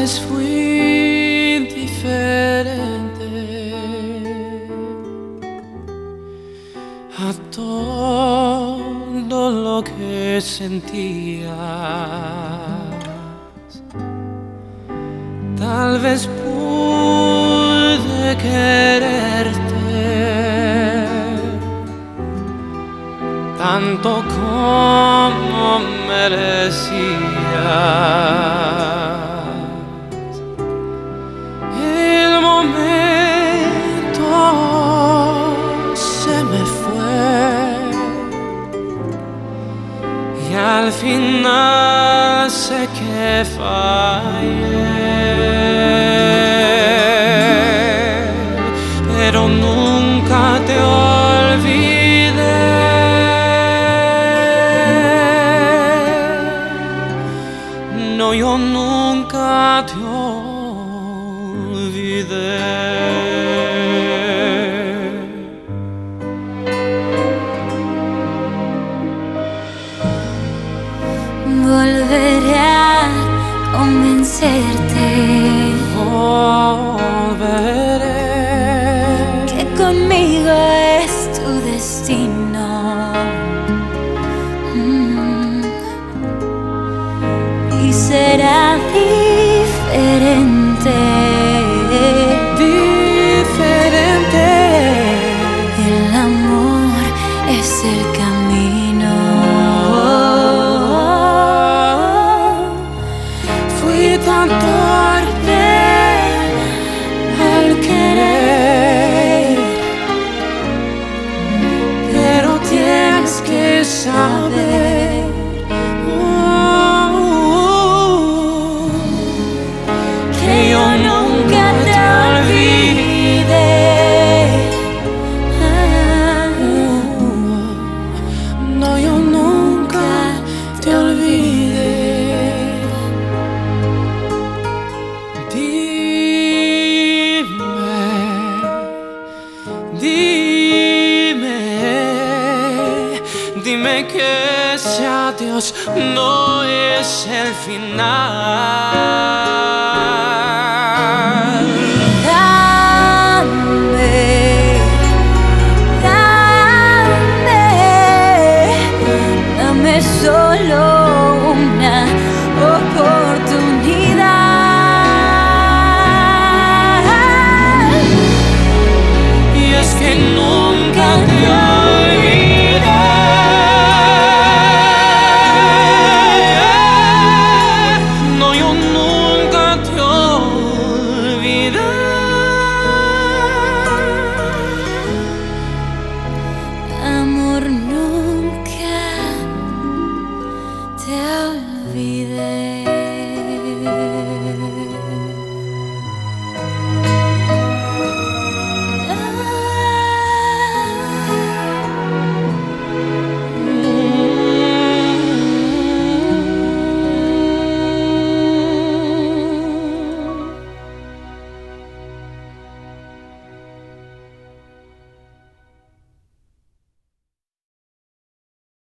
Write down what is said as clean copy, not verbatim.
vez fui diferente a todo lo que sentías. Tal vez pude quererte tanto como merecías. El momento se me fue y al final sé que fallé, pero nunca te olvidé. No, yo nunca te olvidé. Volveré a convencerte, Volveré, que conmigo es tu destino. Y será diferente. diferente. El amor es el camino. Fui tan torpe al querer, pero tienes que saber que yo nunca te olvidé. No, yo nunca te olvidé. Dime que ese adiós no es el final.